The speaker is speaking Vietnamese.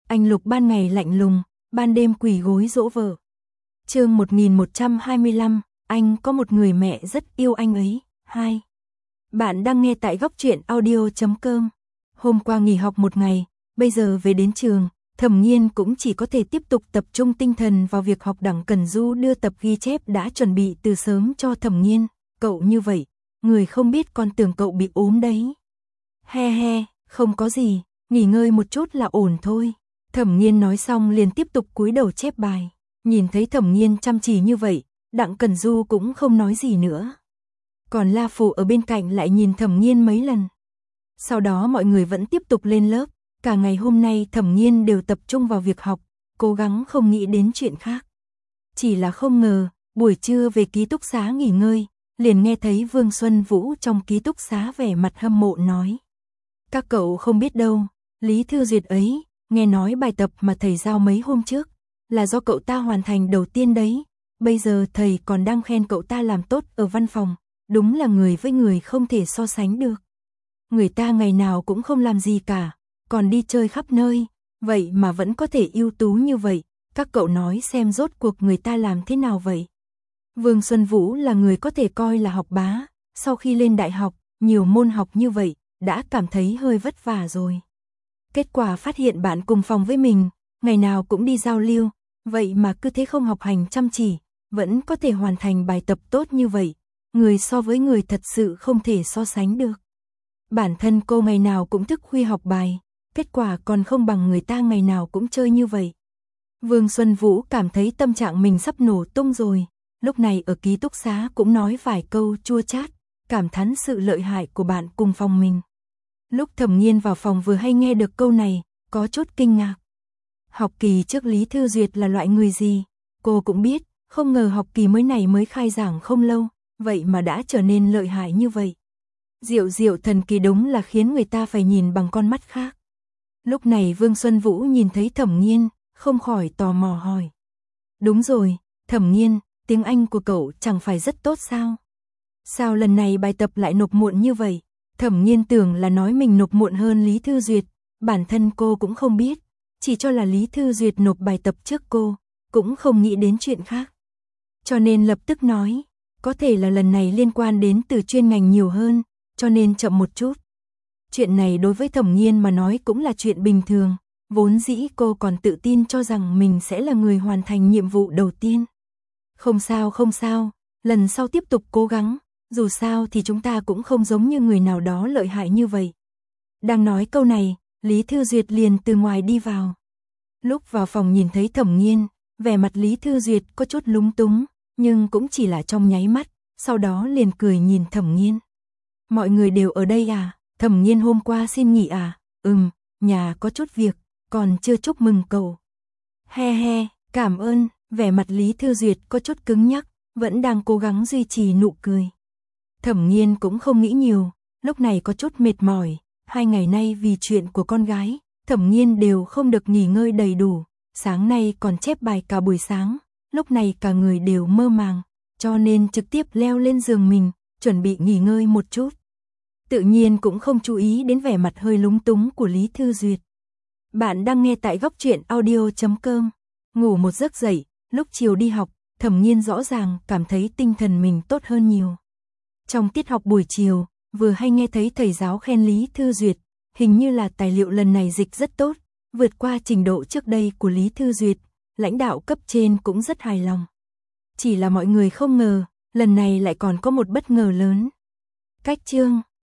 Anh Lục ban ngày lạnh lùng, ban đêm quỳ gối dỗ vợ. Chương 1125, anh có một người mẹ rất yêu anh ấy. 2. Bạn đang nghe tại góc truyện audio.com. Hôm qua nghỉ học một ngày, bây giờ về đến trường, Thẩm Nghiên cũng chỉ có thể tiếp tục tập trung tinh thần vào việc học. Đặng Cẩn Du đưa tập ghi chép đã chuẩn bị từ sớm cho Thẩm Nghiên. Cậu như vậy, người không biết còn tưởng cậu bị ốm đấy. He he, không có gì, nghỉ ngơi một chút là ổn thôi. Thẩm Nghiên nói xong liền tiếp tục cúi đầu chép bài. Nhìn thấy Thẩm Nghiên chăm chỉ như vậy, Đặng Cẩn Du cũng không nói gì nữa. Còn La Phù ở bên cạnh lại nhìn Thẩm Nghiên mấy lần. Sau đó mọi người vẫn tiếp tục lên lớp. Cả ngày hôm nay Thẩm Nghiên đều tập trung vào việc học, cố gắng không nghĩ đến chuyện khác. Chỉ là không ngờ, buổi trưa về ký túc xá nghỉ ngơi, liền nghe thấy Vương Xuân Vũ trong ký túc xá vẻ mặt hâm mộ nói. Các cậu không biết đâu, Lý Thư Duyệt ấy, nghe nói bài tập mà thầy giao mấy hôm trước, là do cậu ta hoàn thành đầu tiên đấy. Bây giờ thầy còn đang khen cậu ta làm tốt ở văn phòng, đúng là người với người không thể so sánh được. Người ta ngày nào cũng không làm gì cả, còn đi chơi khắp nơi, vậy mà vẫn có thể ưu tú như vậy, các cậu nói xem rốt cuộc người ta làm thế nào vậy. Vương Xuân Vũ là người có thể coi là học bá, sau khi lên đại học, nhiều môn học như vậy, đã cảm thấy hơi vất vả rồi. Kết quả phát hiện bạn cùng phòng với mình, ngày nào cũng đi giao lưu, vậy mà cứ thế không học hành chăm chỉ, vẫn có thể hoàn thành bài tập tốt như vậy, người so với người thật sự không thể so sánh được. Bản thân cô ngày nào cũng thức khuya học bài, kết quả còn không bằng người ta ngày nào cũng chơi như vậy. Vương Xuân Vũ cảm thấy tâm trạng mình sắp nổ tung rồi, lúc này ở ký túc xá cũng nói vài câu chua chát, cảm thán sự lợi hại của bạn cùng phòng mình. Lúc Thẩm Nghiên vào phòng vừa hay nghe được câu này, có chút kinh ngạc. Học kỳ trước Lý Thư Duyệt là loại người gì, cô cũng biết, không ngờ học kỳ mới này mới khai giảng không lâu, vậy mà đã trở nên lợi hại như vậy. Diệu diệu thần kỳ đúng là khiến người ta phải nhìn bằng con mắt khác. Lúc này Vương Xuân Vũ nhìn thấy Thẩm Nghiên, không khỏi tò mò hỏi. Đúng rồi, Thẩm Nghiên, tiếng Anh của cậu chẳng phải rất tốt sao? Sao lần này bài tập lại nộp muộn như vậy? Thẩm Nghiên tưởng là nói mình nộp muộn hơn Lý Thư Duyệt, bản thân cô cũng không biết, chỉ cho là Lý Thư Duyệt nộp bài tập trước cô, cũng không nghĩ đến chuyện khác. Cho nên lập tức nói, có thể là lần này liên quan đến từ chuyên ngành nhiều hơn, cho nên chậm một chút. Chuyện này đối với Thẩm Nghiên mà nói cũng là chuyện bình thường, vốn dĩ cô còn tự tin cho rằng mình sẽ là người hoàn thành nhiệm vụ đầu tiên. Không sao, lần sau tiếp tục cố gắng, dù sao thì chúng ta cũng không giống như người nào đó lợi hại như vậy. Đang nói câu này, Lý Thư Duyệt liền từ ngoài đi vào. Lúc vào phòng nhìn thấy Thẩm Nghiên, vẻ mặt Lý Thư Duyệt có chút lúng túng, nhưng cũng chỉ là trong nháy mắt, sau đó liền cười nhìn Thẩm Nghiên. Mọi người đều ở đây à? Thẩm Nghiên hôm qua xin nghỉ à? Nhà có chút việc, còn chưa chúc mừng cậu. He he, cảm ơn, vẻ mặt Lý Thư Duyệt có chút cứng nhắc, vẫn đang cố gắng duy trì nụ cười. Thẩm Nghiên cũng không nghĩ nhiều, lúc này có chút mệt mỏi, 2 ngày nay vì chuyện của con gái, Thẩm Nghiên đều không được nghỉ ngơi đầy đủ, sáng nay còn chép bài cả buổi sáng, lúc này cả người đều mơ màng, cho nên trực tiếp leo lên giường mình, chuẩn bị nghỉ ngơi một chút. Tự nhiên cũng không chú ý đến vẻ mặt hơi lúng túng của Lý Thư Duyệt. Bạn đang nghe tại góc truyện audio.com. Ngủ một giấc dậy, lúc chiều đi học, Thẩm Nghiên rõ ràng cảm thấy tinh thần mình tốt hơn nhiều. Trong tiết học buổi chiều, vừa hay nghe thấy thầy giáo khen Lý Thư Duyệt, hình như là tài liệu lần này dịch rất tốt, vượt qua trình độ trước đây của Lý Thư Duyệt, lãnh đạo cấp trên cũng rất hài lòng. Chỉ là mọi người không ngờ, lần này lại còn có một bất ngờ lớn. Cách chương